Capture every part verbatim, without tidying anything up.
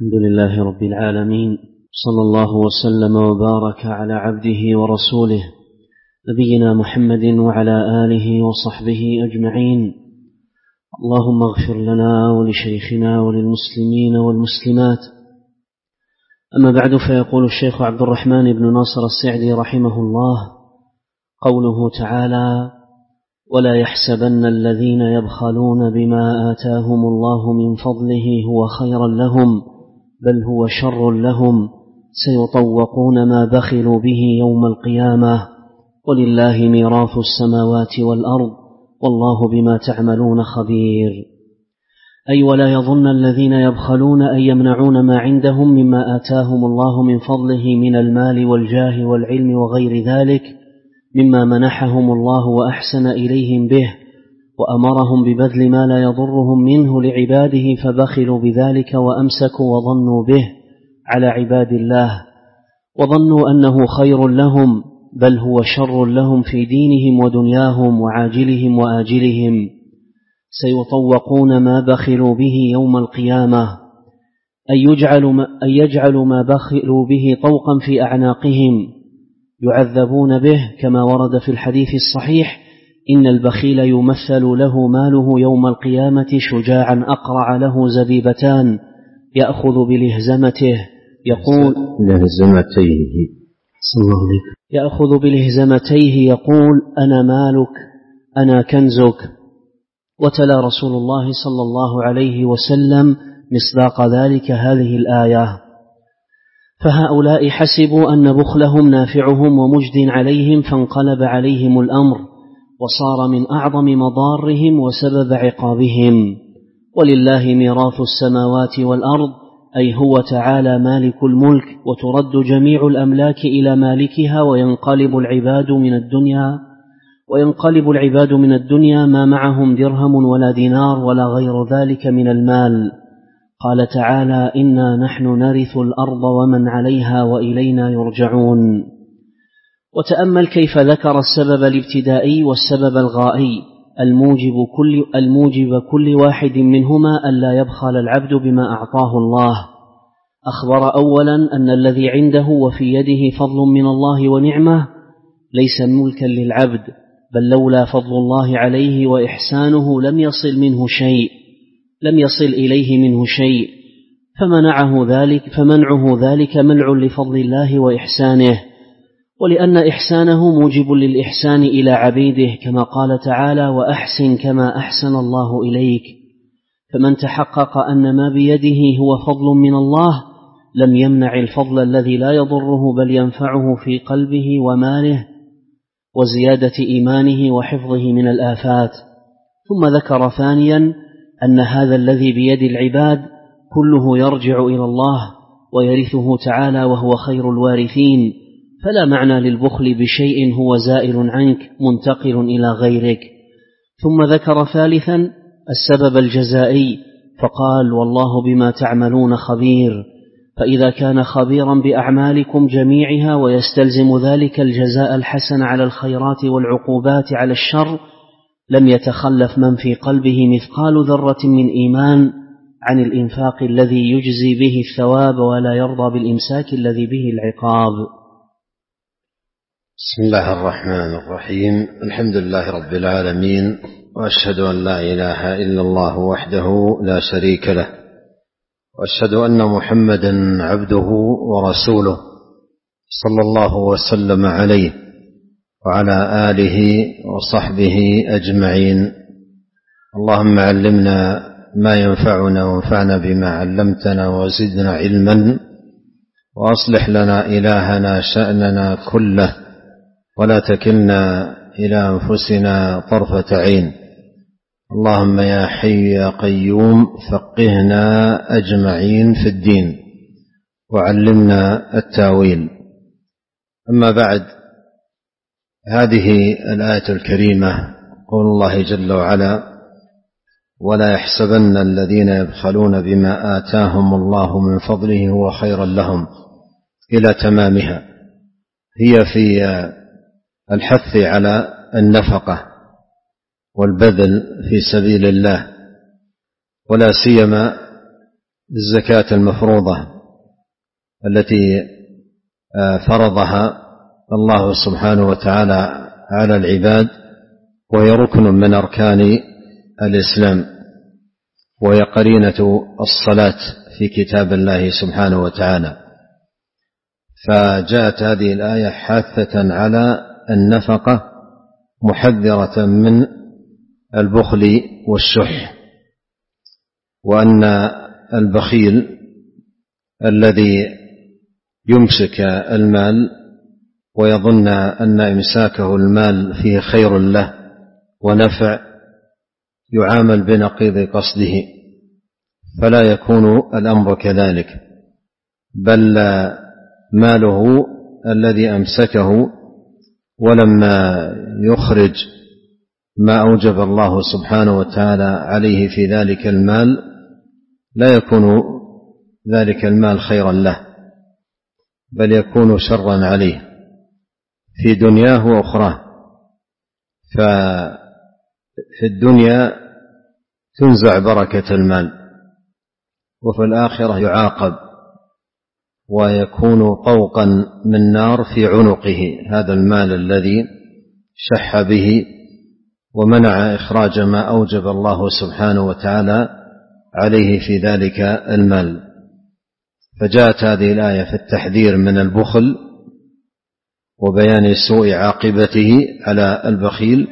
الحمد لله رب العالمين، صلى الله وسلم وبارك على عبده ورسوله نبينا محمد وعلى آله وصحبه أجمعين. اللهم اغفر لنا ولشيخنا وللمسلمين والمسلمات. أما بعد، فيقول الشيخ عبد الرحمن بن ناصر السعدي رحمه الله: قوله تعالى: ولا يحسبن الذين يبخلون بما آتاهم الله من فضله هو خيرا لهم بل هو شر لهم سيطوقون ما بخلوا به يوم القيامة ولله ميراث السماوات والأرض والله بما تعملون خبير. أي ولا يظن الذين يبخلون أن يمنعون ما عندهم مما آتاهم الله من فضله من المال والجاه والعلم وغير ذلك مما منحهم الله وأحسن إليهم به وأمرهم ببذل ما لا يضرهم منه لعباده، فبخلوا بذلك وأمسكوا وظنوا به على عباد الله وظنوا أنه خير لهم بل هو شر لهم في دينهم ودنياهم وعاجلهم وآجلهم. سيطوقون ما بخلوا به يوم القيامة، أن يجعلوا ما, أن يجعلوا ما بخلوا به طوقا في أعناقهم يعذبون به، كما ورد في الحديث الصحيح: إن البخيل يمثل له ماله يوم القيامة شجاعا أقرع له زبيبتان يأخذ بلهزمته يقول لهزمتيه صلى الله عليه يأخذ بلهزمتيه يقول: أنا مالك أنا كنزك. وتلا رسول الله صلى الله عليه وسلم مصداق ذلك هذه الآية. فهؤلاء حسبوا أن بخلهم نافعهم ومجد عليهم، فانقلب عليهم الأمر وصار من أعظم مضارهم وسبب عقابهم. ولله ميراث السماوات والأرض، أي هو تعالى مالك الملك، وترد جميع الأملاك إلى مالكها، وينقلب العباد من الدنيا وينقلب العباد من الدنيا ما معهم درهم ولا دينار ولا غير ذلك من المال. قال تعالى: إنا نحن نرث الأرض ومن عليها وإلينا يرجعون. وتأمل كيف ذكر السبب الابتدائي والسبب الغائي الموجب كل, الموجب كل واحد منهما ألا يبخل العبد بما أعطاه الله. أخبر أولا أن الذي عنده وفي يده فضل من الله ونعمة ليس ملكا للعبد، بل لولا فضل الله عليه وإحسانه لم يصل منه شيء لم يصل إليه منه شيء فمنعه ذلك فمنعه ذلك منع لفضل الله وإحسانه، ولأن إحسانه موجب للإحسان إلى عبيده، كما قال تعالى: وأحسن كما أحسن الله إليك. فمن تحقق أن ما بيده هو فضل من الله لم يمنع الفضل الذي لا يضره بل ينفعه في قلبه وماله وزيادة إيمانه وحفظه من الآفات. ثم ذكر ثانيا أن هذا الذي بيد العباد كله يرجع إلى الله ويرثه تعالى وهو خير الوارثين، فلا معنى للبخل بشيء هو زائل عنك منتقل إلى غيرك. ثم ذكر ثالثا السبب الجزائي فقال: والله بما تعملون خبير. فإذا كان خبيرا بأعمالكم جميعها ويستلزم ذلك الجزاء الحسن على الخيرات والعقوبات على الشر، لم يتخلف من في قلبه مثقال ذرة من إيمان عن الإنفاق الذي يجزي به الثواب ولا يرضى بالإمساك الذي به العقاب. بسم الله الرحمن الرحيم. الحمد لله رب العالمين، وأشهد أن لا إله إلا الله وحده لا شريك له، وأشهد أن محمدا عبده ورسوله صلى الله وسلم عليه وعلى آله وصحبه أجمعين. اللهم علمنا ما ينفعنا وانفعنا بما علمتنا وزدنا علما، وأصلح لنا إلهنا شأننا كله، ولا تكلنا إلى أنفسنا طرفة عين. اللهم يا حي يا قيوم فقهنا أجمعين في الدين وعلمنا التاويل. أما بعد، هذه الآية الكريمة قول الله جل وعلا: ولا يحسبن الذين يبخلون بما آتاهم الله من فضله هو خيرا لهم إلى تمامها. هي في الحث على النفقة والبذل في سبيل الله، ولا سيما الزكاة المفروضة التي فرضها الله سبحانه وتعالى على العباد، وهي ركن من أركان الإسلام، وهي قرينة الصلاة في كتاب الله سبحانه وتعالى. فجاءت هذه الآية حاثة على النفقة، محذرة من البخل والشح، وأن البخيل الذي يمسك المال ويظن أن إمساكه المال فيه خير له ونفع، يعامل بنقيض قصده، فلا يكون الأمر كذلك، بل ماله الذي أمسكه ولما يخرج ما أوجب الله سبحانه وتعالى عليه في ذلك المال لا يكون ذلك المال خيرا له، بل يكون شرا عليه في دنياه وأخراه. ففي الدنيا تنزع بركة المال، وفي الآخرة يعاقب ويكون طوقا من نار في عنقه، هذا المال الذي شح به ومنع إخراج ما أوجب الله سبحانه وتعالى عليه في ذلك المال. فجاءت هذه الآية في التحذير من البخل وبيان سوء عاقبته على البخيل،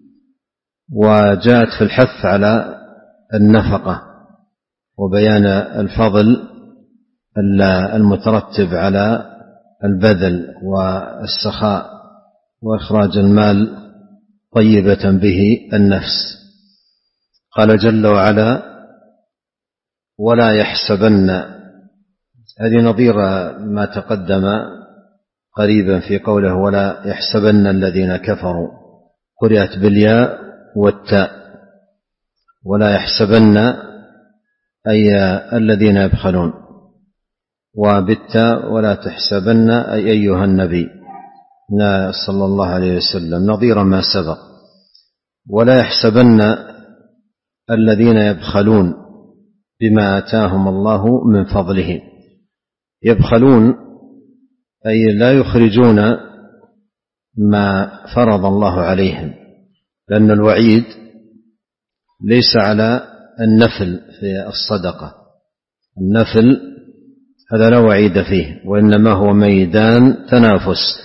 وجاءت في الحث على النفقة وبيان الفضل المترتب على البذل والسخاء وإخراج المال طيبة به النفس. قال جل وعلا: ولا يحسبن، هذه نظير ما تقدم قريبا في قوله ولا يحسبن الذين كفروا، قرأت بالياء والتاء، ولا يحسبن أي الذين يبخلون، وبالتاء ولا تحسبن أي أيها النبي صلى الله عليه وسلم، نظير ما سبق. ولا يحسبن الذين يبخلون بما آتاهم الله من فضله، يبخلون أي لا يخرجون ما فرض الله عليهم، لأن الوعيد ليس على النفل في الصدقة، النفل هذا لا وعيد فيه، وإنما هو ميدان تنافس،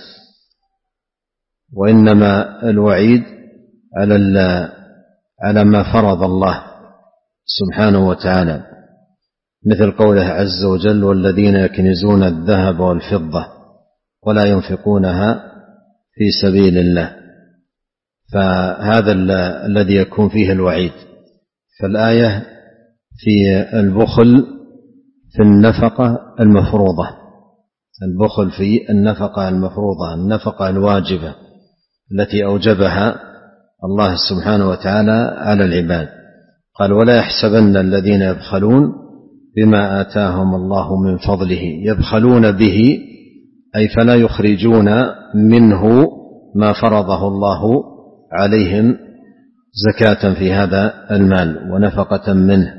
وإنما الوعيد على على ما فرض الله سبحانه وتعالى، مثل قوله عز وجل: والذين يكنزون الذهب والفضة ولا ينفقونها في سبيل الله. فهذا الذي يكون فيه الوعيد. فالآية في البخل في النفقة المفروضة، البخل في النفقة المفروضة، النفقة الواجبة التي أوجبها الله سبحانه وتعالى على العباد. قال: ولا يحسبن الذين يبخلون بما آتاهم الله من فضله، يبخلون به أي فلا يخرجون منه ما فرضه الله عليهم زكاة في هذا المال ونفقة منه.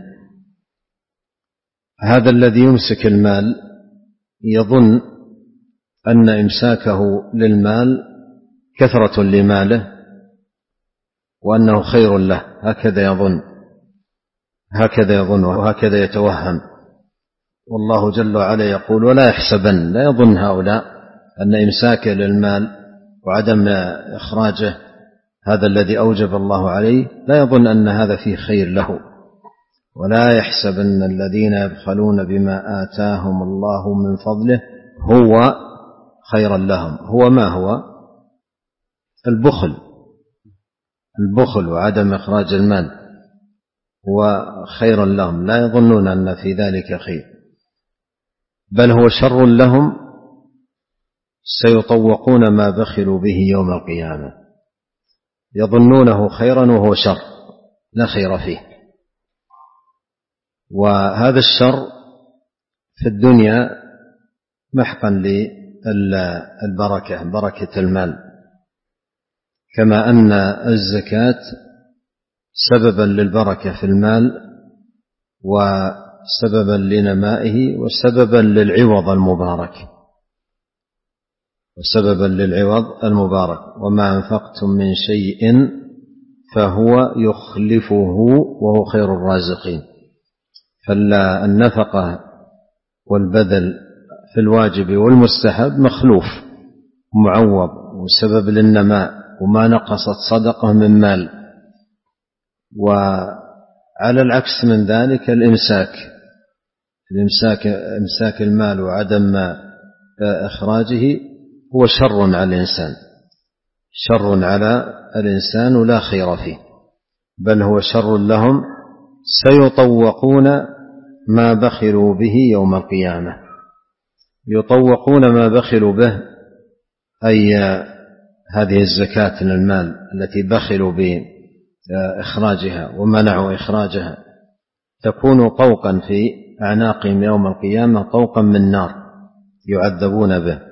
هذا الذي يمسك المال يظن أن إمساكه للمال كثرة لماله وأنه خير له، هكذا يظن هكذا يظن وهكذا يتوهم. والله جل وعلا يقول: ولا يحسبن، لا يظن هؤلاء أن إمساكه للمال وعدم إخراجه هذا الذي أوجب الله عليه، لا يظن أن هذا فيه خير له. ولا يحسبن الذين يبخلون بما آتاهم الله من فضله هو خيرا لهم. هو ما هو؟ البخل، البخل وعدم إخراج المال هو خير لهم، لا يظنون أن في ذلك خير، بل هو شر لهم، سيطوقون ما بخلوا به يوم القيامة، يظنونه خيرا وهو شر لا خير فيه. وهذا الشر في الدنيا محقا للبركة، بركة المال، كما أن الزكاة سببا للبركة في المال سببا لنمائه وسببا للعوض المبارك وسببا للعوض المبارك وما أنفقتم من شيء فهو يخلفه وهو خير الرازقين. فالنفقة والبذل في الواجب والمستحب مخلوف معوض وسبب للنماء، وما نقصت صدقة من مال. وعلى العكس من ذلك الإمساك الإمساك إمساك المال وعدم إخراجه هو شر على الإنسان شر على الإنسان ولا خير فيه، بل هو شر لهم. سيطوقون ما بخلوا به يوم القيامة. يطوقون ما بخلوا به أي هذه الزكاة من المال التي بخلوا بإخراجها ومنعوا إخراجها، تكون طوقا في أعناقهم يوم القيامة، طوقا من نار يعذبون به.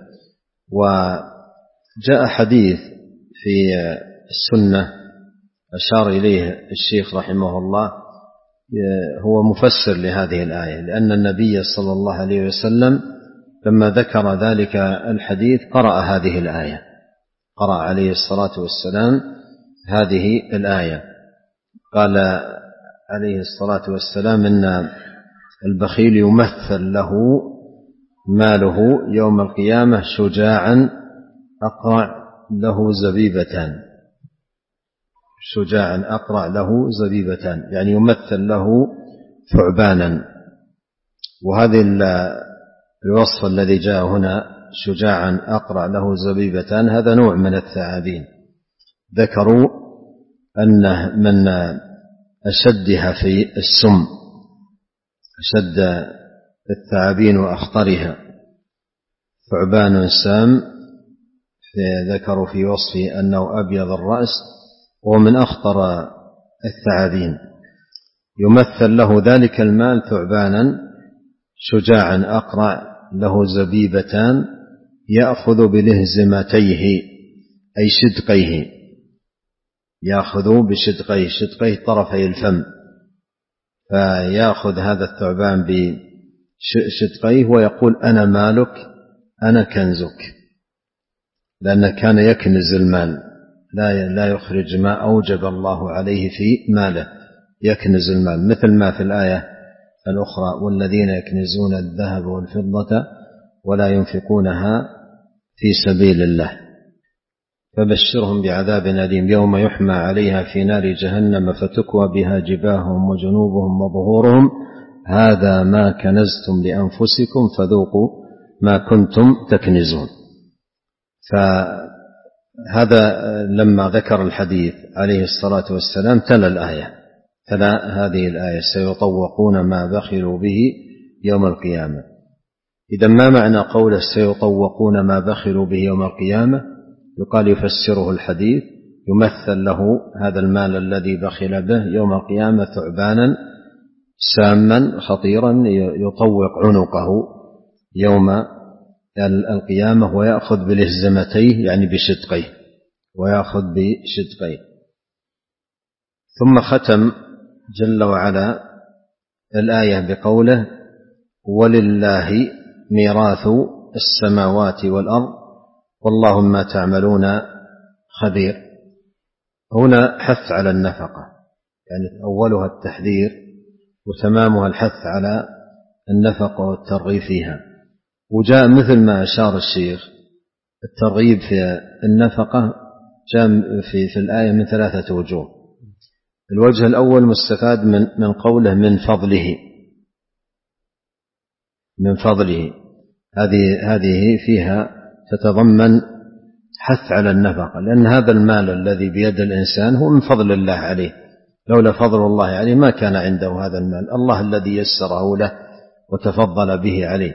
وجاء حديث في السنة أشار إليه الشيخ رحمه الله، هو مفسر لهذه الآية، لأن النبي صلى الله عليه وسلم لما ذكر ذلك الحديث قرأ هذه الآية، قرأ عليه الصلاة والسلام هذه الآية. قال عليه الصلاة والسلام إن البخيل يمثل له ماله يوم القيامة شجاعا أقرع له زبيبتان شجاعا أقرع له زبيبتان يعني يمثل له ثعبانا. وهذه الوصف الذي جاء هنا شجاعا أقرع له زبيبتان هذا نوع من الثعابين، ذكروا أنه من أشدها في السم، أشد الثعابين وأخطرها ثعبان سام، ذكروا في وصفه أنه أبيض الرأس ومن أخطر الثعابين. يمثل له ذلك المال ثعبانا شجاعا أقرع له زبيبتان يأخذ بلهزمتيه أي شدقيه، يأخذ بشدقيه، شدقيه طرفي الفم، فيأخذ هذا الثعبان بشدقيه ويقول أنا مالك أنا كنزك، لأنه كان يكنز المال، لا لا يخرج ما أوجب الله عليه في ماله، يكنز المال، مثل ما في الآية الأخرى والذين يكنزون الذهب والفضة ولا ينفقونها في سبيل الله فبشرهم بعذاب أليم يوم يحمى عليها في نار جهنم فتكوى بها جباههم وجنوبهم وظهورهم هذا ما كنزتم لأنفسكم فذوقوا ما كنتم تكنزون. فهذا لما ذكر الحديث عليه الصلاة والسلام تلا الآية، تلا هذه الآية سيطوقون ما بخلوا به يوم القيامة. إذا ما معنى قوله سيطوقون ما بخلوا به يوم القيامة؟ يقال يفسره الحديث يمثل له هذا المال الذي بخل به يوم القيامة ثعبانا ساما خطيرا يطوق عنقه يوم القيامة ويأخذ بلهزمتيه يعني بشدقيه، ويأخذ بشدقيه. ثم ختم جل وعلا الآية بقوله ولله ميراث السماوات والأرض والله ما تعملون خبير. هنا حث على النفقة، يعني أولها التحذير وتمامها الحث على النفقة والترغيب فيها. وجاء مثل ما أشار الشيخ الترغيب في النفقة جاء في, في الآية من ثلاثة وجوه. الوجه الأول مستفاد من, من قوله من فضله، من فضله هذه هذه فيها تتضمن حث على النفقة، لأن هذا المال الذي بيد الإنسان هو من فضل الله عليه، لولا فضل الله عليه ما كان عنده هذا المال، الله الذي يسره له وتفضل به عليه.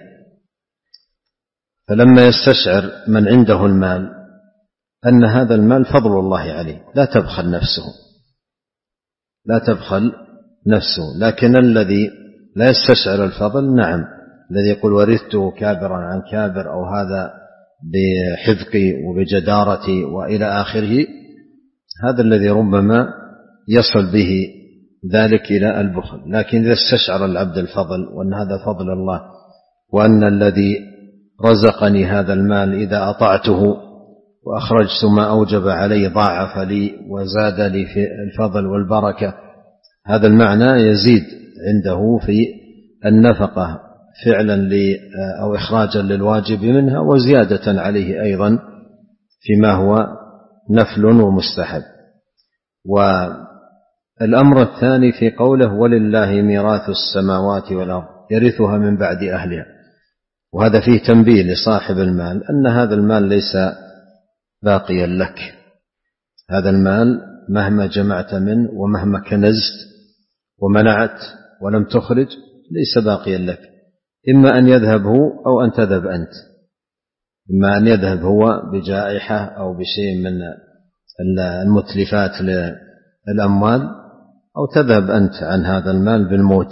فلما يستشعر من عنده المال أن هذا المال فضل الله عليه لا تبخل نفسه، لا تبخل نفسه. لكن الذي لا يستشعر الفضل نعم، الذي يقول ورثته كابرا عن كابر أو هذا بحذقي وبجدارتي وإلى آخره، هذا الذي ربما يصل به ذلك إلى البخل. لكن إذا استشعر العبد الفضل وأن هذا فضل الله، وأن الذي رزقني هذا المال إذا أطعته وأخرجت ما أوجب علي ضاعف لي وزاد لي في الفضل والبركة، هذا المعنى يزيد عنده في النفقة فعلا أو إخراجا للواجب منها، وزيادة عليه أيضا فيما هو نفل ومستحب. والأمر الثاني في قوله ولله ميراث السماوات والأرض يرثها من بعد أهلها، وهذا فيه تنبيه لصاحب المال أن هذا المال ليس باقيا لك، هذا المال مهما جمعت منه ومهما كنزت ومنعت ولم تخرج ليس باقيا لك، إما أن يذهب هو أو أن تذهب أنت، إما أن يذهب هو بجائحة أو بشيء من المتلفات للأموال، أو تذهب أنت عن هذا المال بالموت.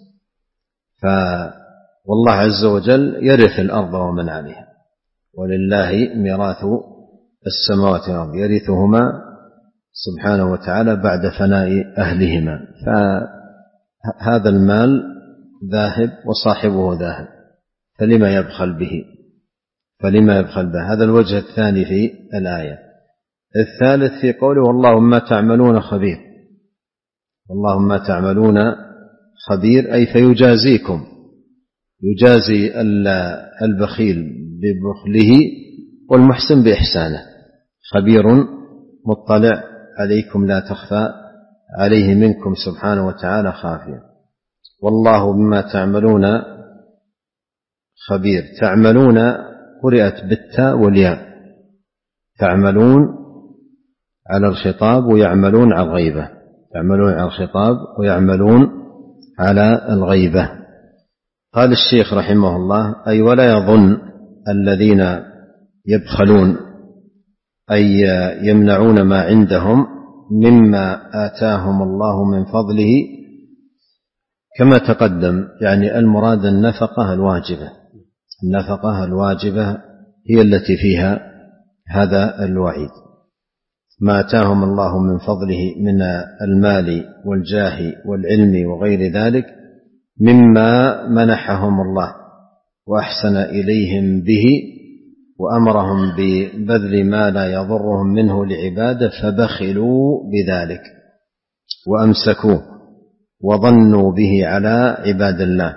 فوالله عز وجل يرث الأرض ومن عليها، ولله ميراث السماوات والأرض يرثهما سبحانه وتعالى بعد فناء أهلهما. فهذا المال ذاهب وصاحبه ذاهب، فلما يبخل به فلما يبخل به. هذا الوجه الثاني في الآية. الثالث في قوله والله ما تعملون خبير، والله ما تعملون خبير أي فيجازيكم، يجازي البخيل ببخله والمحسن بإحسانه. خبير مطلع عليكم لا تخفى عليه منكم سبحانه وتعالى خافية. والله بما تعملون خبير. تعملون قرأت بالتاء والياء، تعملون على الخطاب ويعملون على الغيبة، يعملون على الخطاب ويعملون على الغيبة. قال الشيخ رحمه الله أي ولا يظن الذين يبخلون أي يمنعون ما عندهم مما آتاهم الله من فضله كما تقدم، يعني المراد النفقة الواجبة، النفقة الواجبة هي التي فيها هذا الوعيد. ما آتاهم الله من فضله من المال والجاه والعلم وغير ذلك مما منحهم الله وأحسن إليهم به وأمرهم ببذل ما لا يضرهم منه لعباده، فبخلوا بذلك وأمسكوه وظنوا به على عباد الله،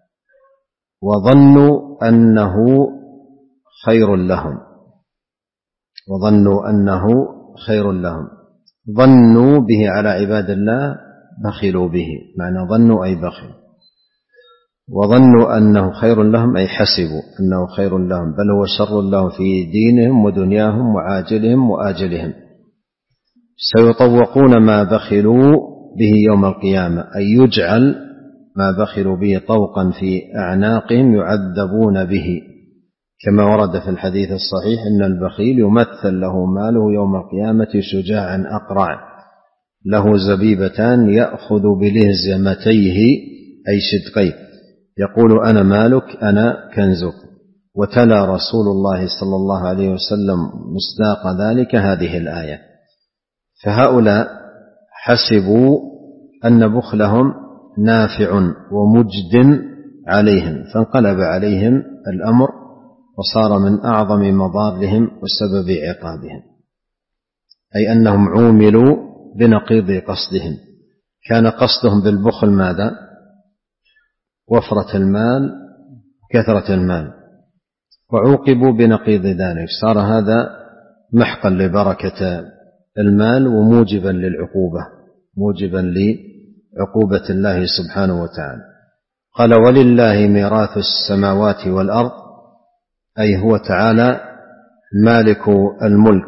وظنوا أنه خير لهم، وظنوا أنه خير لهم، ظنوا به على عباد الله بخلوا به، معنى ظنوا أي بخلوا، وظنوا أنه خير لهم أي حسبوا أنه خير لهم، بل هو شر لهم في دينهم ودنياهم وعاجلهم وآجلهم. سيطوقون ما بخلوا به يوم القيامة، أي يجعل ما بخلوا به طوقا في أعناقهم يعذبون به، كما ورد في الحديث الصحيح أن البخيل يمثل له ماله يوم القيامة شجاعا أقرع له زبيبتان يأخذ بلهزمتيه أي شدقيه، يقول أنا مالك أنا كنزك. وتلا رسول الله صلى الله عليه وسلم مصداق ذلك هذه الآية. فهؤلاء حسبوا أن بخلهم نافع ومجد عليهم، فانقلب عليهم الأمر وصار من أعظم مضارهم وسبب عقابهم، أي أنهم عوملوا بنقيض قصدهم. كان قصدهم بالبخل ماذا؟ وفرة المال كثرة المال، وعوقبوا بنقيض ذلك، صار هذا محقا لبركة المال وموجبا للعقوبة، موجبا لعقوبة الله سبحانه وتعالى. قال ولله ميراث السماوات والأرض، أي هو تعالى مالك الملك،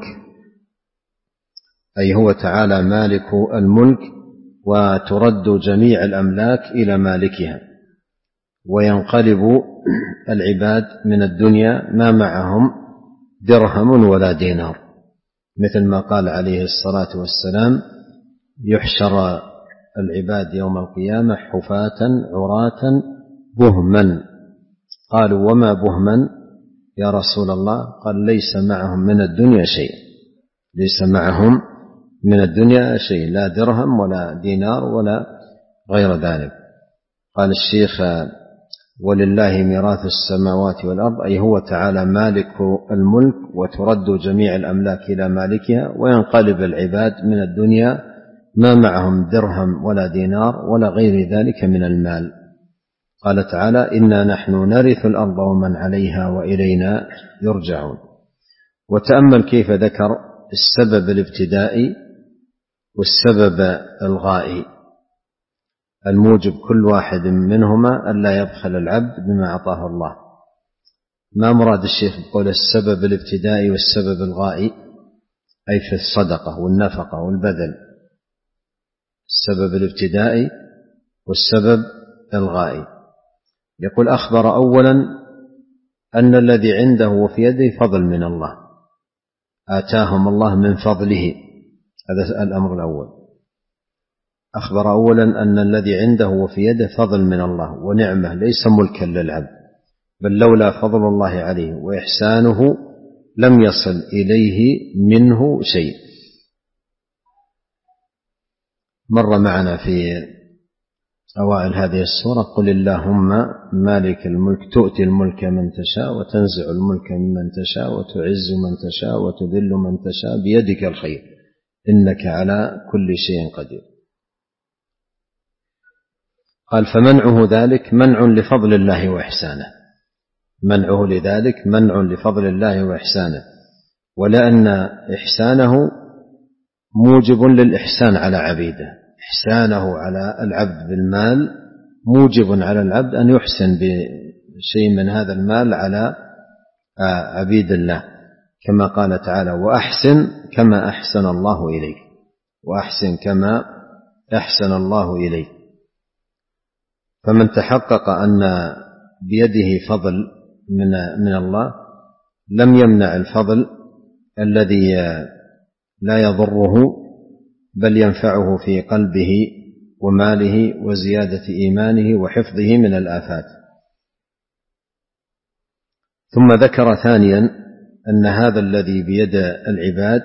أي هو تعالى مالك الملك، وترد جميع الأملاك إلى مالكها، وينقلب العباد من الدنيا ما معهم درهم ولا دينار، مثل ما قال عليه الصلاة والسلام يحشر العباد يوم القيامة حفاة عراة بهما. قالوا وما بهما يا رسول الله؟ قال ليس معهم من الدنيا شيء، ليس معهم من الدنيا شيء، لا درهم ولا دينار ولا غير ذلك. قال الشيخ: ولله ميراث السماوات والأرض، أي هو تعالى مالك الملك، وترد جميع الأملاك إلى مالكها، وينقلب العباد من الدنيا ما معهم درهم ولا دينار ولا غير ذلك من المال. قال تعالى: إنا نحن نرث الأرض ومن عليها وإلينا يرجعون. وتأمل كيف ذكر السبب الابتدائي والسبب الغائي الموجب كل واحد منهما ألا يبخل العبد بما أعطاه الله. ما مراد الشيخ بقول السبب الابتدائي والسبب الغائي؟ أي في الصدقة والنفقة والبذل، السبب الابتدائي والسبب الغائي. يقول: أخبر أولا أن الذي عنده وفي يده فضل من الله، آتاهم الله من فضله، هذا الأمر الأول. أخبر أولا أن الذي عنده وفي يده فضل من الله ونعمة، ليس ملكا للعبد، بل لولا فضل الله عليه وإحسانه لم يصل إليه منه شيء. مر معنا في أوائل هذه السورة: قل اللهم مالك الملك تؤتي الملك من تشاء وتنزع الملك ممن تشاء وتعز من تشاء وتذل من تشاء بيدك الخير إنك على كل شيء قدير. قال: فمنعه ذلك منع لفضل الله وإحسانه، منعه لذلك منع لفضل الله وإحسانه، ولأن إحسانه موجب للإحسان على عبيده، إحسانه على العبد بالمال موجب على العبد أن يحسن بشيء من هذا المال على عبيد الله، كما قال تعالى: وأحسن كما أحسن الله إليك، وأحسن كما أحسن الله إليك. فمن تحقق أن بيده فضل من من الله لم يمنع الفضل الذي لا يضره بل ينفعه في قلبه وماله وزيادة إيمانه وحفظه من الآفات. ثم ذكر ثانيا أن هذا الذي بيد العباد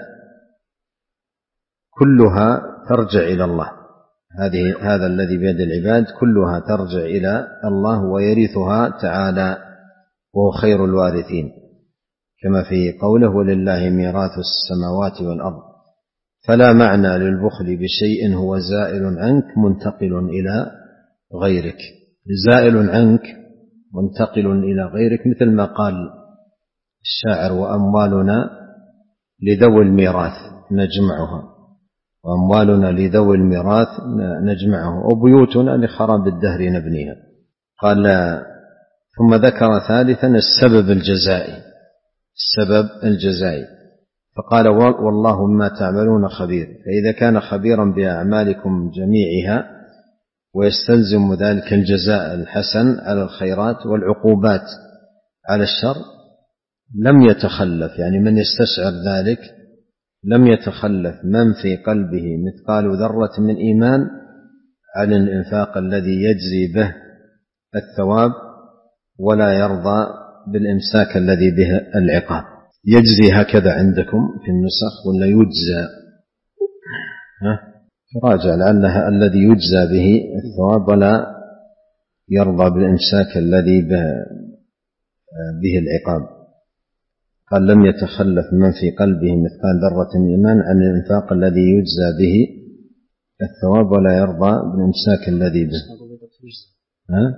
كلها ترجع إلى الله، هذه هذا الذي بيد العباد كلها ترجع إلى الله ويرثها تعالى وهو خير الوارثين، كما في قوله: ولله ميراث السماوات والأرض. فلا معنى للبخل بشيء هو زائل عنك منتقل إلى غيرك، زائل عنك منتقل إلى غيرك، مثل ما قال الشاعر: وأموالنا لذوي الميراث نجمعها، وأموالنا لذوي الميراث نجمعه، وبيوتنا لخراب الدهر نبنيها. قال: ثم ذكر ثالثا السبب الجزائي، السبب الجزائي، فقال: والله ما تعملون خبير. فإذا كان خبيرا بأعمالكم جميعها ويستلزم ذلك الجزاء الحسن على الخيرات والعقوبات على الشر لم يتخلف، يعني من يستشعر ذلك لم يتخلف من في قلبه مثقال ذرة من إيمان عن الإنفاق الذي يجزي به الثواب ولا يرضى بالإمساك الذي به العقاب. يجزي هكذا عندكم في النسخ ولا يجزى؟ ها؟ راجع لعلها الذي يجزى به الثواب ولا يرضى بالإمساك الذي به العقاب. قال: لم يتخلف من في قلبه مثقال ذرة من إيمان عن الإنفاق الذي يجزى به الثواب ولا يرضى بالإمساك الذي به. ها؟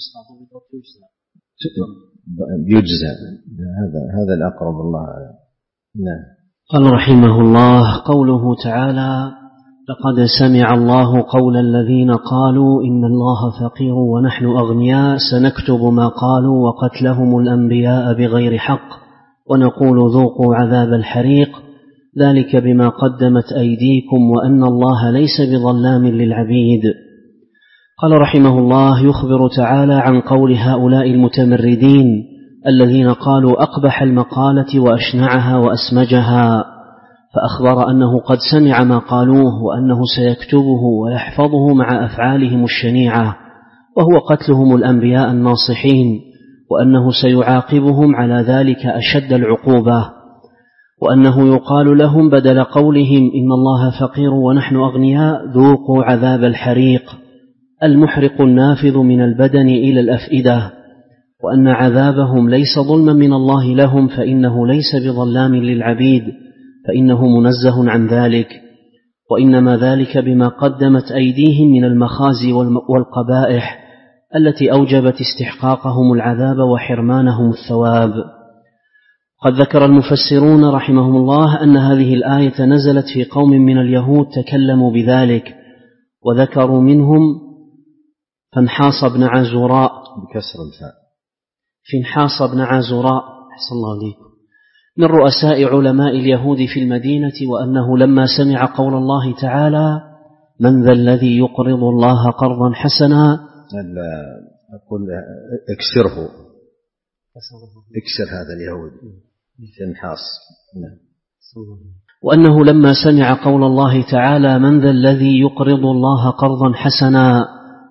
يجزى، هذا هذا الأقرب الله أعلم. نعم. قال رحمه الله: قوله تعالى: لقد سمع الله قول الذين قالوا إن الله فقير ونحن أغنياء سنكتب ما قالوا وقتلهم الأنبياء بغير حق ونقول ذوقوا عذاب الحريق ذلك بما قدمت أيديكم وأن الله ليس بظلام للعبيد. قال رحمه الله: يخبر تعالى عن قول هؤلاء المتمردين الذين قالوا أقبح المقالة وأشنعها وأسمجها، فأخبر أنه قد سمع ما قالوه وأنه سيكتبه ويحفظه مع أفعالهم الشنيعة وهو قتلهم الأنبياء الناصحين، وأنه سيعاقبهم على ذلك أشد العقوبة، وأنه يقال لهم بدل قولهم إن الله فقير ونحن أغنياء ذوقوا عذاب الحريق، المحرق النافذ من البدن إلى الأفئدة، وأن عذابهم ليس ظلما من الله لهم، فإنه ليس بظلام للعبيد، فإنه منزه عن ذلك، وإنما ذلك بما قدمت أيديهم من المخازي والقبائح التي أوجبت استحقاقهم العذاب وحرمانهم الثواب. قد ذكر المفسرون رحمهم الله أن هذه الآية نزلت في قوم من اليهود تكلموا بذلك، وذكروا منهم فانحاص بن عازوراء بكسر الفاء فانحاص بن عازوراء أحسن الله عليكم من رؤساء علماء اليهود في المدينة، وأنه لما سمع قول الله تعالى من ذا الذي يقرض الله قرضا حسنا، أقول اكسره اكسر هذا اليهود فانحاص. وأنه لما سمع قول الله تعالى من ذا الذي يقرض الله قرضا حسنا،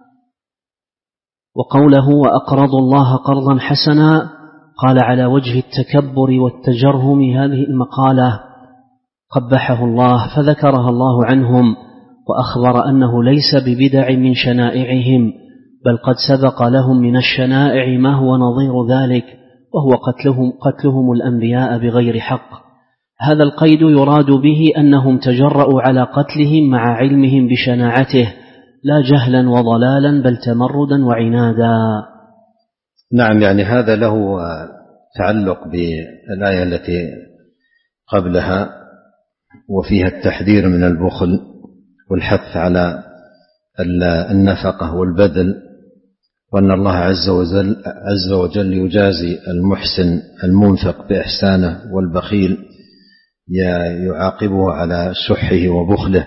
وقوله وأقرض الله قرضا حسنا، قال على وجه التكبر والتجرهم هذه المقالة قبحه الله، فذكرها الله عنهم وأخبر أنه ليس ببدع من شنائعهم، بل قد سبق لهم من الشنائع ما هو نظير ذلك، وهو قتلهم, قتلهم الأنبياء بغير حق. هذا القيد يراد به أنهم تجرؤوا على قتلهم مع علمهم بشناعته، لا جهلا وضلالا بل تمردا وعنادا. نعم، يعني هذا له تعلق بالآية التي قبلها، وفيها التحذير من البخل والحث على النفقة والبذل، وأن الله عز وجل, عز وجل يجازي المحسن المنفق بإحسانه، والبخيل يعاقبه على شحه وبخله.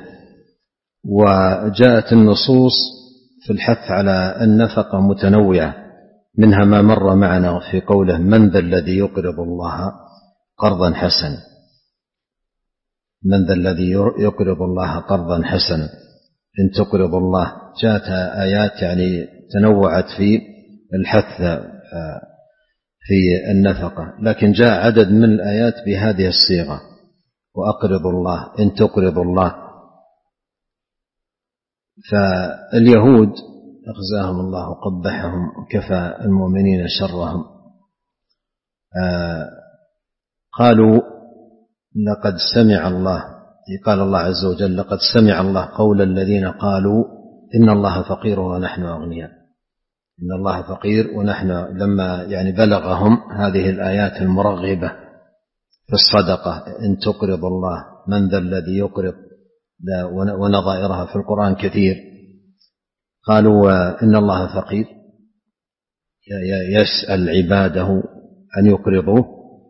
وجاءت النصوص في الحث على النفقة متنوعة، منها ما مر معنا في قوله من ذا الذي يقرض الله قرضا حسنا، من ذا الذي يقرض الله قرضا حسنا، إن تقرض الله. جاءت آيات يعني تنوعت في الحث في النفقة، لكن جاء عدد من الآيات بهذه الصيغة وأقرض الله إن تقرض الله. فاليهود أخزاهم الله وقبحهم وكفى المؤمنين شرهم، آه قالوا لقد سمع الله، قال الله عز وجل لقد سمع الله قول الذين قالوا إن الله فقير ونحن أغنياء، إن الله فقير ونحن، لما يعني بلغهم هذه الآيات المرغبة في الصدقة إن تقرض الله من ذا الذي يقرض ونظائرها في القرآن كثير، قالوا إن الله فقير يسأل عباده أن يقرضوه،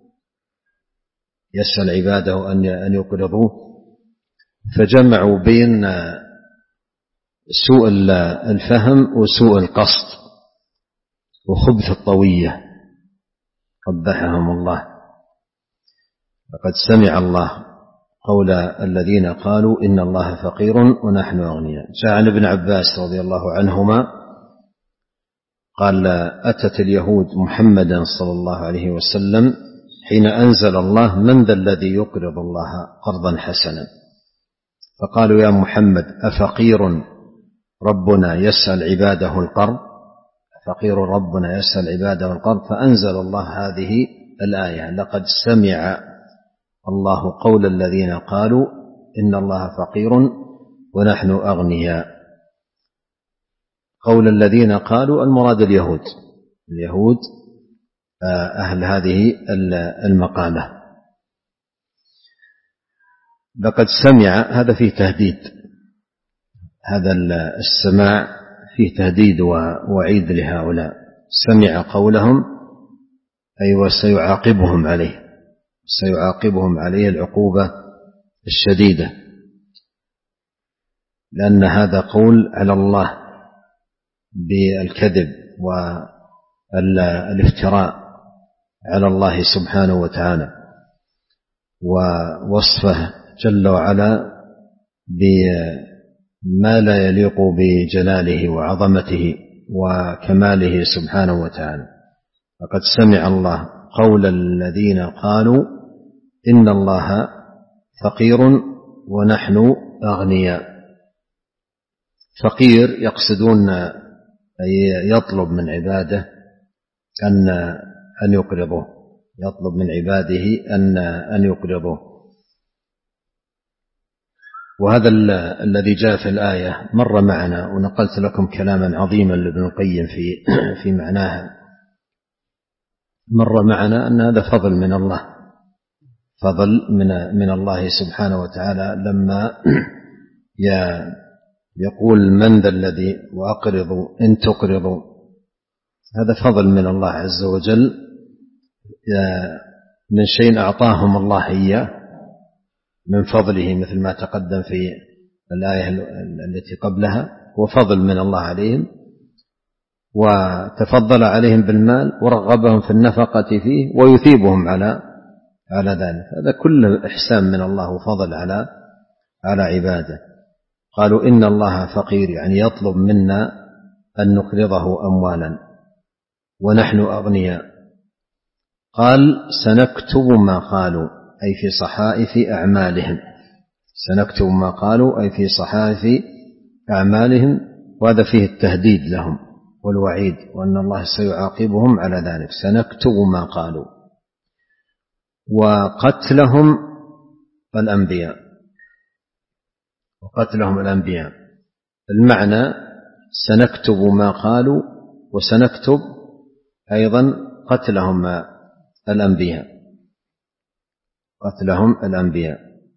يسأل عباده أن يقرضوه. فجمعوا بين سوء الفهم وسوء القصد وخبث الطوية قبحهم الله. لقد سمع الله قول الذين قالوا إن الله فقير ونحن أغنياء. جاء عن ابن عباس رضي الله عنهما قال أتت اليهود محمدا صلى الله عليه وسلم حين أنزل الله من ذا الذي يقرض الله قرضا حسنا، فقالوا يا محمد أفقير ربنا يسأل عباده القرض، فقير ربنا يسأل عباده القرض، فأنزل الله هذه الآية لقد سمع الله قول الذين قالوا إن الله فقير ونحن أغنياء. قول الذين قالوا المراد اليهود، اليهود أهل هذه المقالة. لقد سمع هذا فيه تهديد، هذا السماع فيه تهديد ووعيد لهؤلاء، سمع قولهم أي وسيعاقبهم عليه، سيعاقبهم عليه العقوبة الشديدة، لأن هذا قول على الله بالكذب والافتراء على الله سبحانه وتعالى، ووصفه جل وعلا بما لا يليق بجلاله وعظمته وكماله سبحانه وتعالى. لقد سمع الله قول الذين قالوا إن الله فقير ونحن أغنياء. فقير يقصدون أي يطلب من عباده أن أن يقرضوه، يطلب من عباده أن أن يقرضوه. وهذا الذي جاء في الآية مر معنا، ونقلت لكم كلاما عظيما لابن القيم في في معناها. مر معنا أن هذا فضل من الله، فضل من من الله سبحانه وتعالى، لما يقول من ذا الذي وأقرضوا إن تقرضوا، هذا فضل من الله عز وجل من شيء أعطاهم الله إياه من فضله، مثل ما تقدم في الآية التي قبلها، وفضل من الله عليهم، وتفضل عليهم بالمال ورغبهم في النفقة فيه ويثيبهم على على ذلك. هذا كله إحسان من الله وفضل على على عباده. قالوا إن الله فقير، يعني يطلب منا أن نقرضه أموالا ونحن أغنياء. قال سنكتب ما قالوا، أي في صحائف أعمالهم، سنكتب ما قالوا أي في صحائف أعمالهم، وهذا فيه التهديد لهم والوعيد، وأن الله سيعاقبهم على ذلك. سنكتب ما قالوا. وقتلهم الأنبياء، وقتلهم الأنبياء المعنى سنكتب ما قالوا، وسنكتب أيضا قتلهم الأنبياء، قتلهم الأنبياء.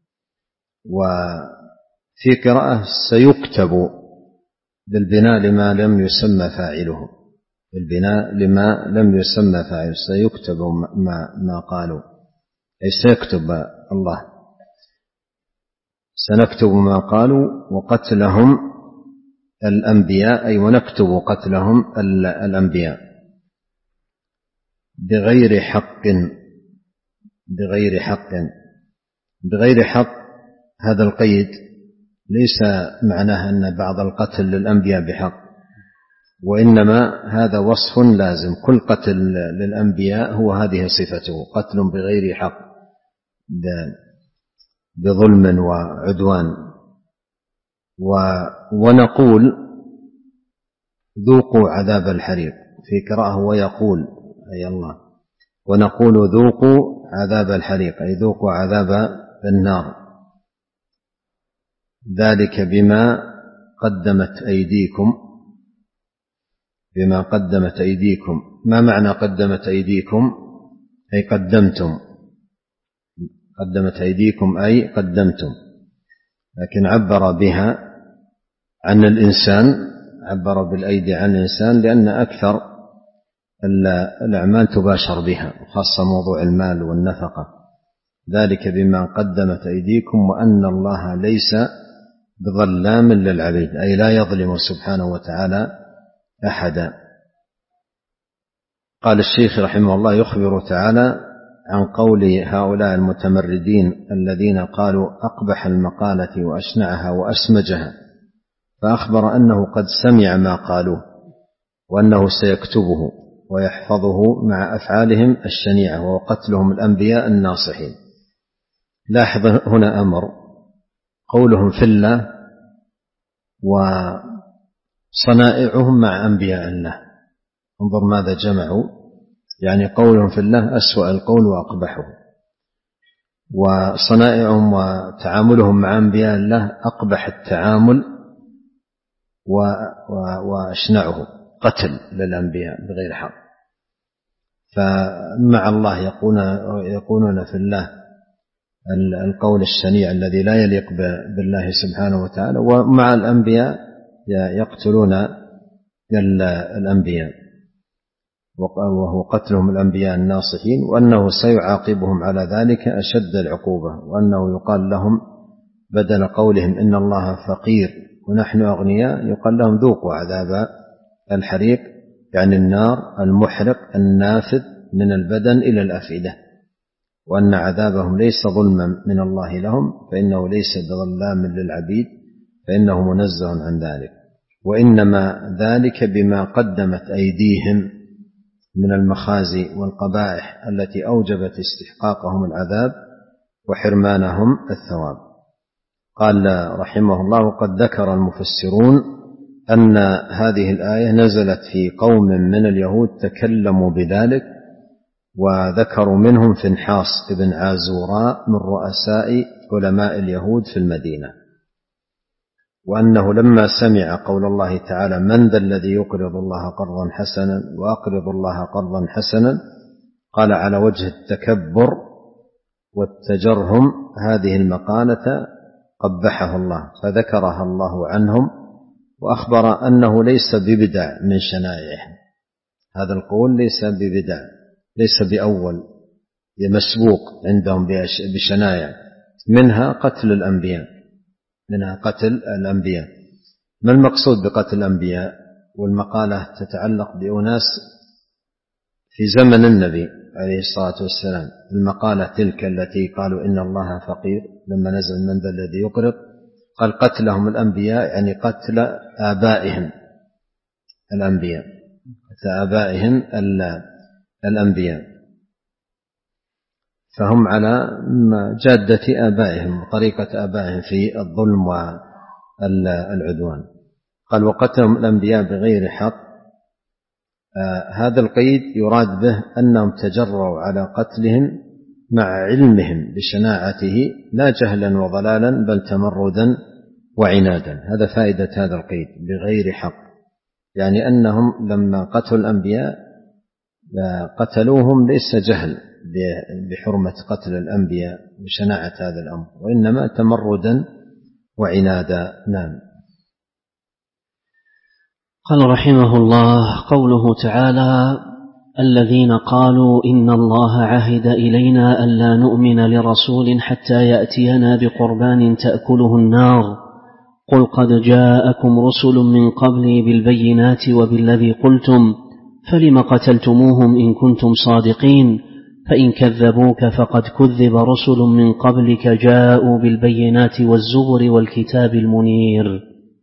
وفي قراءة سيكتب بالبناء لما لم يسمى فاعله، بالبناء لما لم يسمى فاعله، سيكتب ما, ما قالوا، أي سيكتب الله. سنكتب ما قالوا وقتلهم الأنبياء، أي ونكتب قتلهم الأنبياء بغير حق، بغير حق. بغير حق هذا القيد ليس معناه أن بعض القتل للأنبياء بحق، وإنما هذا وصف لازم. كل قتل للأنبياء هو هذه صفته، قتل بغير حق بظلم وعدوان. ونقول ذوقوا عذاب الحريق، في قراءة ويقول أي الله، ونقول ذوقوا عذاب الحريق، أي ذوقوا عذاب النار، ذلك بما قدمت أيديكم، بما قدمت أيديكم. ما معنى قدمت أيديكم؟ أي قدمتم، قدمت أيديكم أي قدمتم، لكن عبر بها عن الإنسان، عبر بالأيدي عن الإنسان، لأن أكثر الأعمال تباشر بها، خاصة موضوع المال والنفقة. ذلك بما قدمت أيديكم وأن الله ليس بظلام للعبيد، أي لا يظلم سبحانه وتعالى أحدا. قال الشيخ رحمه الله يخبر تعالى عن قول هؤلاء المتمردين الذين قالوا أقبح المقالة وأشنعها وأسمجها، فأخبر أنه قد سمع ما قالوه، وأنه سيكتبه ويحفظه مع أفعالهم الشنيعة، وقتلهم الأنبياء الناصحين. لاحظ هنا أمر، قولهم في الله وصنائعهم مع أنبياء الله. انظر ماذا جمعوا، يعني قولهم في الله أسوأ القول وأقبحه، وصنائعهم وتعاملهم مع أنبياء الله أقبح التعامل وأشنعه، قتل للأنبياء بغير حق. فمع الله يقولون في الله القول الشنيع الذي لا يليق بالله سبحانه وتعالى، ومع الأنبياء يقتلون الأنبياء، وهو قتلهم الأنبياء الناصحين، وأنه سيعاقبهم على ذلك أشد العقوبة، وأنه يقال لهم بدل قولهم إن الله فقير ونحن أغنياء، يقال لهم ذوقوا عذاب الحريق، يعني النار المحرق النافذ من البدن إلى الأفئدة، وأن عذابهم ليس ظلما من الله لهم، فإنه ليس بظلام للعبيد، فإنه منزه عن ذلك، وإنما ذلك بما قدمت أيديهم من المخازي والقبائح التي أوجبت استحقاقهم العذاب وحرمانهم الثواب. قال رحمه الله وقد ذكر المفسرون أن هذه الآية نزلت في قوم من اليهود تكلموا بذلك، وذكروا منهم فنحاص بن عازوراء من رؤساء علماء اليهود في المدينة، وأنه لما سمع قول الله تعالى: من ذا الذي يقرض الله قرضا حسنا وأقرض الله قرضا حسنا، قال على وجه التكبر والتجرهم هذه المقالة قبحه الله، فذكرها الله عنهم وأخبر أنه ليس ببدع من شنائعهم. هذا القول ليس ببدع، ليس بأول، مسبوق عندهم بشنائع، منها قتل الأنبياء منها قتل الأنبياء. ما المقصود بقتل الأنبياء؟ والمقالة تتعلق بأناس في زمن النبي عليه الصلاة والسلام. المقالة تلك التي قالوا إن الله فقير، لما نزل من ذا الذي يقرض، قال قتلهم الأنبياء يعني قتل آبائهم الأنبياء، قتل آبائهم الأنبياء، فهم على جادة آبائهم وطريقة آبائهم في الظلم والعدوان. قال وقتلهم الأنبياء بغير حق. آه هذا القيد يراد به أنهم تجروا على قتلهم مع علمهم بشناعته، لا جهلا وضلالا بل تمردا وعنادا. هذا فائدة هذا القيد بغير حق، يعني أنهم لما قتلوا الأنبياء قتلوهم ليس جهل بحرمة قتل الأنبياء وشناعة هذا الأمر، وإنما تمردا وعنادا. نعم. قال رحمه الله: قوله تعالى: الذين قالوا إن الله عهد إلينا ألا نؤمن لرسول حتى يأتينا بقربان تأكله النار، قل قد جاءكم رسل من قبلي بالبينات وبالذي قلتم فلم قتلتموهم إن كنتم صادقين، فإن كذبوك فقد كذب رسل من قبلك جاءوا بالبينات والزبر والكتاب المنير.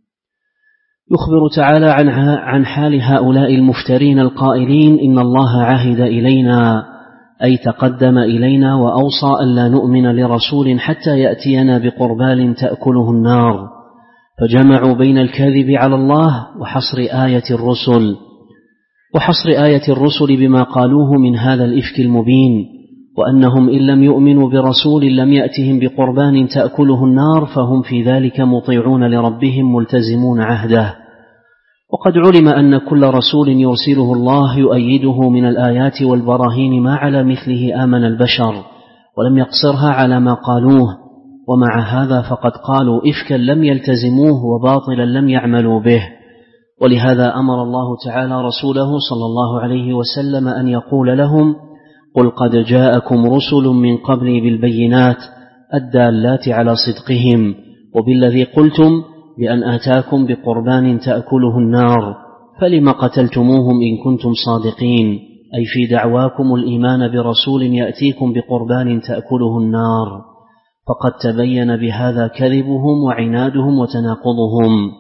يخبر تعالى عن حال هؤلاء المفترين القائلين إن الله عهد إلينا، أي تقدم إلينا وأوصى ألا نؤمن لرسول حتى يأتينا بقربان تأكله النار، فجمعوا بين الكذب على الله وحصر آية الرسل وحصر آية الرسل بما قالوه من هذا الإفك المبين، وأنهم إن لم يؤمنوا برسول لم يأتهم بقربان تأكله النار فهم في ذلك مطيعون لربهم ملتزمون عهده. وقد علم أن كل رسول يرسله الله يؤيده من الآيات والبراهين ما على مثله آمن البشر، ولم يقصرها على ما قالوه، ومع هذا فقد قالوا إفكا لم يلتزموه وباطلا لم يعملوا به. ولهذا أمر الله تعالى رسوله صلى الله عليه وسلم أن يقول لهم: قل قد جاءكم رسل من قبلي بالبينات الدالات على صدقهم وبالذي قلتم بأن آتاكم بقربان تأكله النار، فلم قتلتموهم إن كنتم صادقين، أي في دعواكم الإيمان برسول يأتيكم بقربان تأكله النار، فقد تبين بهذا كذبهم وعنادهم وتناقضهم.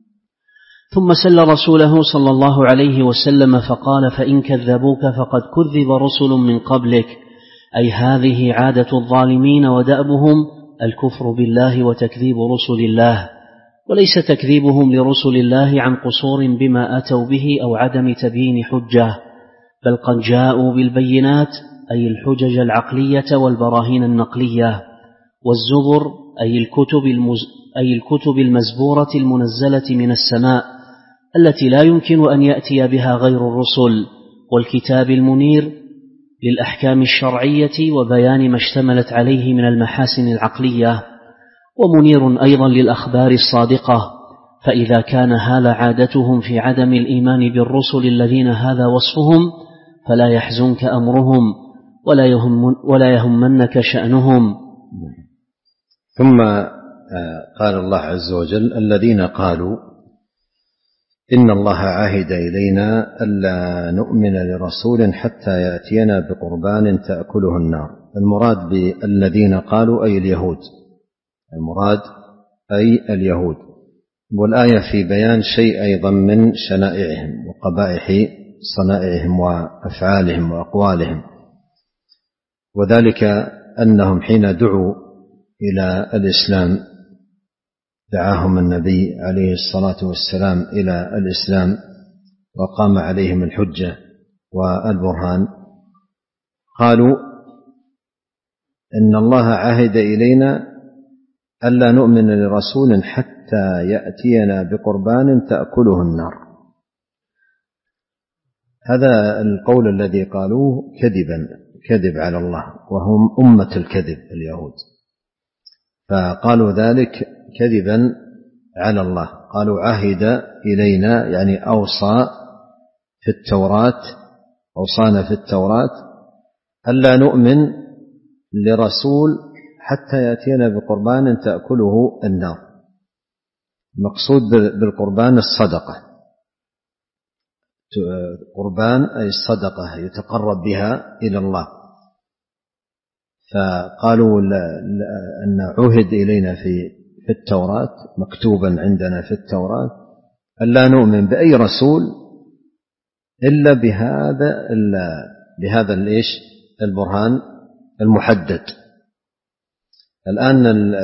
ثم سل رسوله صلى الله عليه وسلم فقال: فإن كذبوك فقد كذب رسل من قبلك، أي هذه عادة الظالمين ودأبهم الكفر بالله وتكذيب رسل الله، وليس تكذيبهم لرسل الله عن قصور بما أتوا به أو عدم تبيين حجة، بل قد جاءوا بالبينات أي الحجج العقلية والبراهين النقلية، والزبر أي الكتب, المز... أي الكتب المزبورة المنزلة من السماء التي لا يمكن أن يأتي بها غير الرسل، والكتاب المنير للأحكام الشرعية وبيان ما اشتملت عليه من المحاسن العقلية، ومنير أيضا للأخبار الصادقة. فإذا كان هذا عادتهم في عدم الإيمان بالرسل الذين هذا وصفهم فلا يحزنك أمرهم ولا, يهم ولا يهمنك شأنهم. ثم قال الله عز وجل: الذين قالوا إن الله عهد إلينا ألا نؤمن لرسول حتى يأتينا بقربان تأكله النار. المراد بالذين قالوا أي اليهود، المراد أي اليهود. والآية في بيان شيء أيضا من شنائعهم وقبائح صنائعهم وأفعالهم وأقوالهم، وذلك أنهم حين دعوا إلى الإسلام دعاهم النبي عليه الصلاة والسلام إلى الإسلام وقام عليهم الحجة والبرهان، قالوا إن الله عهد إلينا ألا نؤمن لرسول حتى يأتينا بقربان تأكله النار. هذا القول الذي قالوه كذبا كذب على الله، وهم أمة الكذب اليهود، فقالوا ذلك كذبا على الله. قالوا عهد إلينا يعني أوصى في التوراة، أوصانا في التوراة ألا نؤمن لرسول حتى يأتينا بقربان تأكله النار. المقصود بالقربان الصدقة، قربان أي الصدقة يتقرب بها إلى الله. فقالوا أن عهد إلينا في في التوراة، مكتوبا عندنا في التوراة ألا نؤمن بأي رسول إلا بهذا إلا بهذا الإيش البرهان المحدد. الآن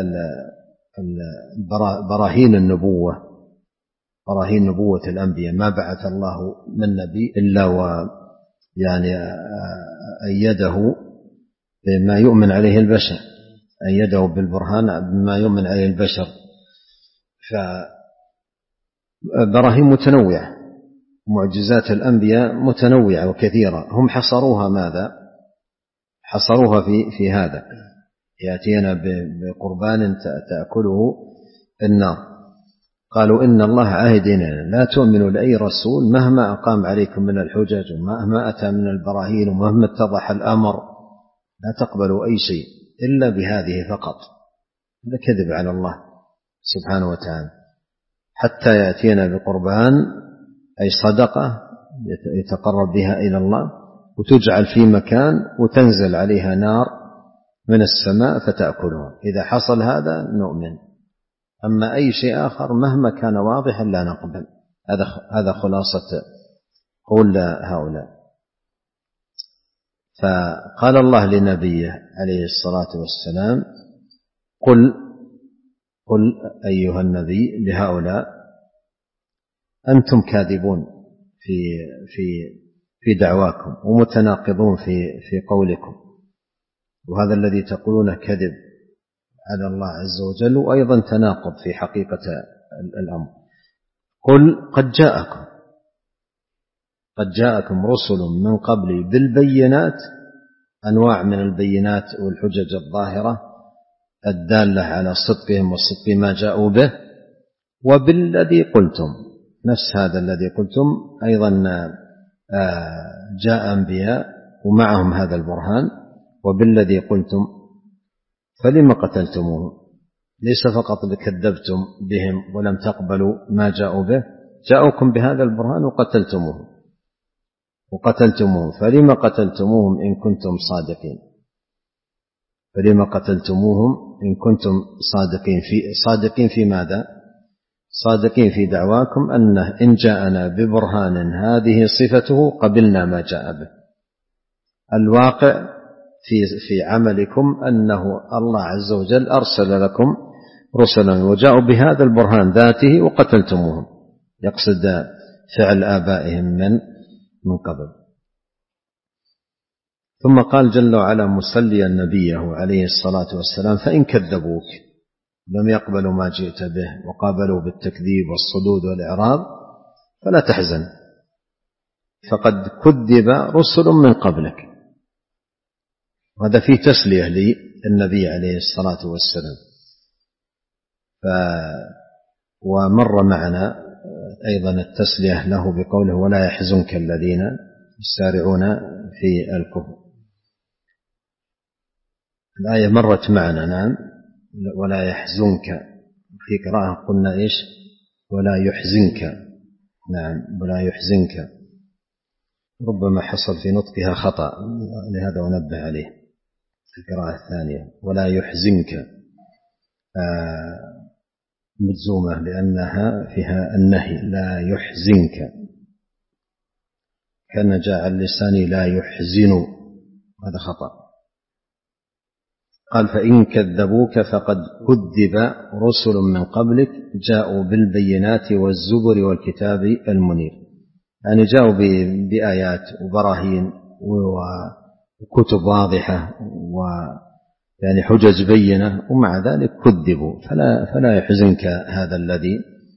براهين النبوة، براهين نبوة الأنبياء، ما بعث الله من نبي إلا ويعني أيده بما يؤمن عليه البشر، أيده بالبرهان بما يؤمن عليه البشر. فبراهين متنوعة، معجزات الأنبياء متنوعة وكثيرة، هم حصروها ماذا؟ حصروها في في هذا يأتينا بقربان تأكله النار. قالوا إن الله عهدنا لا تؤمنوا لأي رسول مهما أقام عليكم من الحجج ومهما أتى من البراهين ومهما اتضح الأمر، لا تقبلوا أي شيء إلا بهذه فقط. هذا كذب على الله سبحانه وتعالى. حتى يأتينا بقربان أي صدقة يتقرب بها إلى الله، وتجعل في مكان وتنزل عليها نار من السماء فتأكلها. إذا حصل هذا نؤمن، أما أي شيء آخر مهما كان واضحا لا نقبل. هذا هذا خلاصة قول هؤلاء. فقال الله لنبيه عليه الصلاة والسلام: قل قل أيها النبي لهؤلاء: أنتم كاذبون في في في دعواكم ومتناقضون في في قولكم، وهذا الذي تقولونه كذب على الله عز وجل، وأيضا تناقض في حقيقة الأمر. قل قد جاءكم قد جاءكم رسل من قبلي بالبينات، أنواع من البينات والحجج الظاهرة الدالة على صدقهم وصدق ما جاءوا به، وبالذي قلتم، نفس هذا الذي قلتم أيضا جاء أنبياء ومعهم هذا البرهان. وبالذي قلتم فلما قتلتموه؟ ليس فقط كذبتم بهم ولم تقبلوا ما جاءوا به، جاءوكم بهذا البرهان وقتلتموه وقتلتموه فلما قتلتموهم إن كنتم صادقين؟ فلما قتلتموهم إن كنتم صادقين في صادقين في ماذا؟ صادقين في دعواكم أنه إن جاءنا ببرهان هذه صفته قبلنا ما جاء به. الواقع في في عملكم أنه الله عز وجل أرسل لكم رسلا وجاءوا بهذا البرهان ذاته وقتلتموهم، يقصد فعل آبائهم من من قبل. ثم قال جل وعلا مسليا نبيه عليه الصلاة والسلام: فإن كذبوك لم يقبلوا ما جئت به وقابلوا بالتكذيب والصدود والإعراض فلا تحزن، فقد كذب رسل من قبلك. وهذا فيه تسلية للنبي عليه الصلاة والسلام. ف ومر معنا أيضا التسلية له بقوله: ولا يحزنك الذين يسارعون في الكفر. الآية مرت معنا، نعم، ولا يحزنك، في قراءة قلنا إيش؟ ولا يحزنك، نعم، ولا يحزنك، ربما حصل في نطقها خطأ لهذا ونبه عليه في القراءة الثانية. ولا يحزنك آه مجزومة لأنها فيها النهي، لا يحزنك، كان جاء اللسان لا يحزن، هذا خطأ. قال فإن كذبوك فقد كذب رسل من قبلك جاءوا بالبينات والزبر والكتاب المنير، يعني جاءوا بآيات وبراهين وكتب واضحة ويعني حجج بينة، ومع ذلك كذبوا. فلا, فلا يحزنك هذا الذي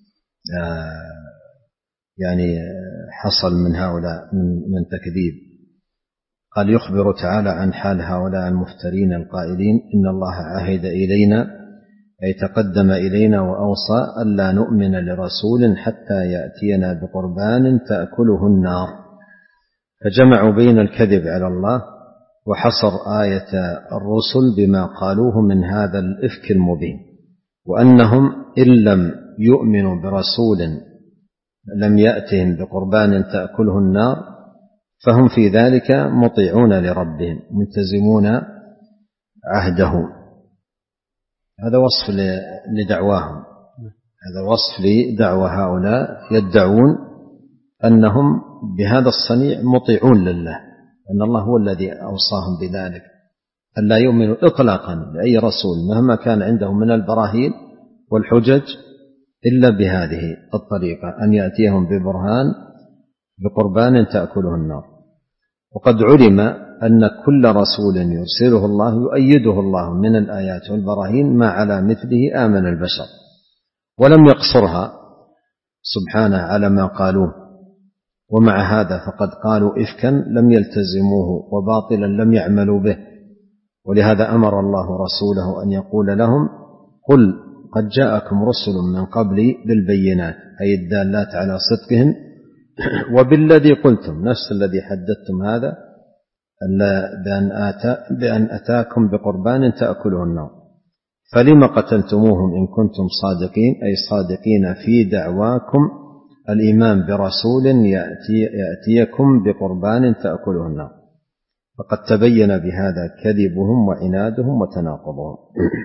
يعني حصل من هؤلاء من, من تكذيب. قال يخبر تعالى عن حال هؤلاء المفترين القائلين إن الله عهد إلينا أي تقدم إلينا وأوصى ألا نؤمن لرسول حتى يأتينا بقربان تأكله النار، فجمعوا بين الكذب على الله وحصر آية الرسل بما قالوه من هذا الإفك المبين، وأنهم إن لم يؤمنوا برسول لم يأتهم بقربان تأكله النار فهم في ذلك مطيعون لربهم ملتزمون عهده. هذا وصف لدعواهم، هذا وصف لدعوى هؤلاء يدعون أنهم بهذا الصنيع مطيعون لله، وأن الله هو الذي أوصاهم بذلك، أن لا يؤمنوا إطلاقا لأي رسول مهما كان عندهم من البراهين والحجج إلا بهذه الطريقة، أن يأتيهم ببرهان بقربان تأكله النار. وقد علم أن كل رسول يرسله الله يؤيده الله من الآيات والبراهين ما على مثله آمن البشر، ولم يقصرها سبحانه على ما قالوه، ومع هذا فقد قالوا إفكا لم يلتزموه وباطلا لم يعملوا به. ولهذا أمر الله رسوله أن يقول لهم قل قد جاءكم رسل من قبلي بالبينات، أي الدالات على صدقهم، وبالذي قلتم، نفس الذي حددتم هذا بأن, آتا بأن أتاكم بقربان تأكله النار، فلما قتلتموهم إن كنتم صادقين، أي صادقين في دعواكم الإيمان برسول يأتي يأتيكم بقربان تأكله النار. فقد تبين بهذا كذبهم وعنادهم وتناقضهم.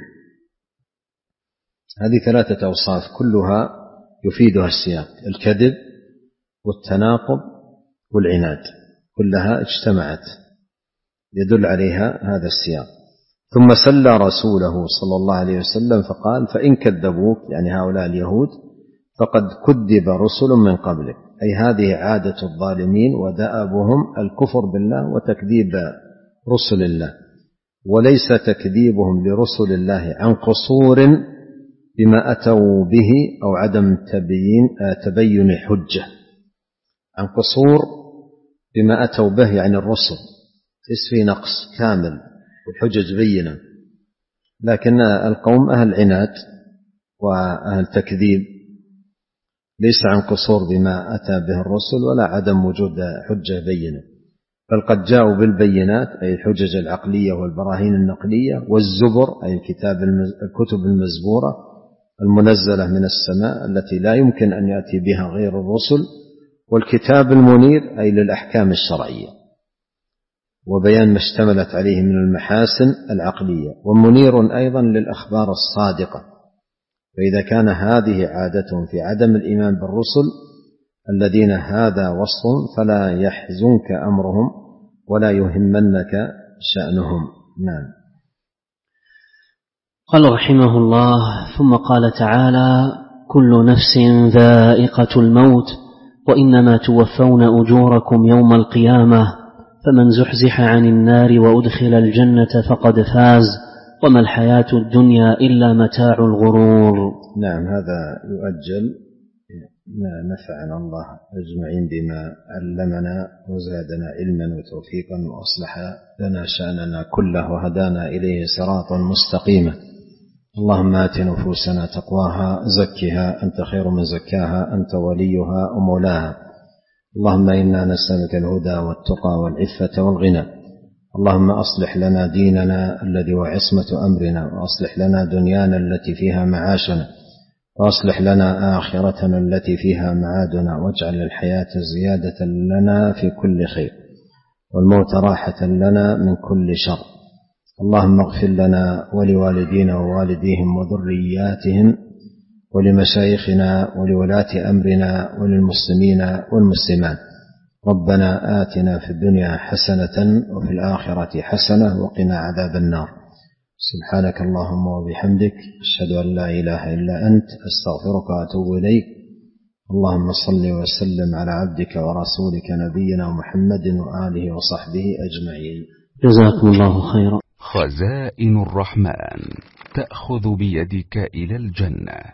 هذه ثلاثة أوصاف كلها يفيدها السياق، الكذب والتناقض والعناد، كلها اجتمعت يدل عليها هذا السياق. ثم سلى رسوله صلى الله عليه وسلم فقال فإن كذبوك، يعني هؤلاء اليهود، فقد كذب رسل من قبلك، أي هذه عادة الظالمين ودأبهم الكفر بالله وتكذيب رسل الله، وليس تكذيبهم لرسل الله عن قصور بما أتوا به أو عدم تبيين تبين حجة، عن قصور بما أتوا به يعني الرسل ليس في نقص كامل والحجج بينة، لكن القوم أهل عناد وأهل تكذيب، ليس عن قصور بما أتى به الرسل ولا عدم وجود حجة بينة، بل قد جاءوا بالبينات أي الحجج العقلية والبراهين النقلية، والزبر أي الكتاب الكتب المزبورة المنزلة من السماء التي لا يمكن أن يأتي بها غير الرسل، والكتاب المنير أي للأحكام الشرعية وبيان ما اشتملت عليه من المحاسن العقلية، ومنير أيضا للأخبار الصادقة. فإذا كان هذه عادتهم في عدم الإيمان بالرسل الذين هذا وصفهم فلا يحزنك أمرهم ولا يهمنك شأنهم. نعم. قال رحمه الله ثم قال تعالى كل نفس ذائقة الموت وإنما توفون أجوركم يوم القيامة فمن زحزح عن النار وأدخل الجنة فقد فاز وما الحياة الدنيا إلا متاع الغرور. نعم، هذا يؤجل. نفعنا الله أجمعين بما علمنا وزادنا علما وتوفيقا وأصلح لنا شأننا كله وهدانا إليه صراطا مستقيما. اللهم آت نفوسنا تقواها زكها أنت خير من زكاها أنت وليها ومولاها. اللهم إنا نسألك الهدى والتقى والعفة والغنى. اللهم أصلح لنا ديننا الذي هو عصمة أمرنا، وأصلح لنا دنيانا التي فيها معاشنا، وأصلح لنا آخرتنا التي فيها معادنا، واجعل الحياة زيادة لنا في كل خير والموت راحة لنا من كل شر. اللهم اغفر لنا ولوالدينا ووالديهم وذرياتهم ولمشايخنا ولولاة أمرنا وللمسلمين والمسلمات. ربنا آتنا في الدنيا حسنة وفي الآخرة حسنة وقنا عذاب النار. سبحانك اللهم وبحمدك أشهد أن لا إله إلا أنت أستغفرك وأتوب إليك. اللهم صل وسلم على عبدك ورسولك نبينا محمد وآله وصحبه أجمعين. جزاكم الله خيرا. خزائن الرحمن تأخذ بيدك إلى الجنة.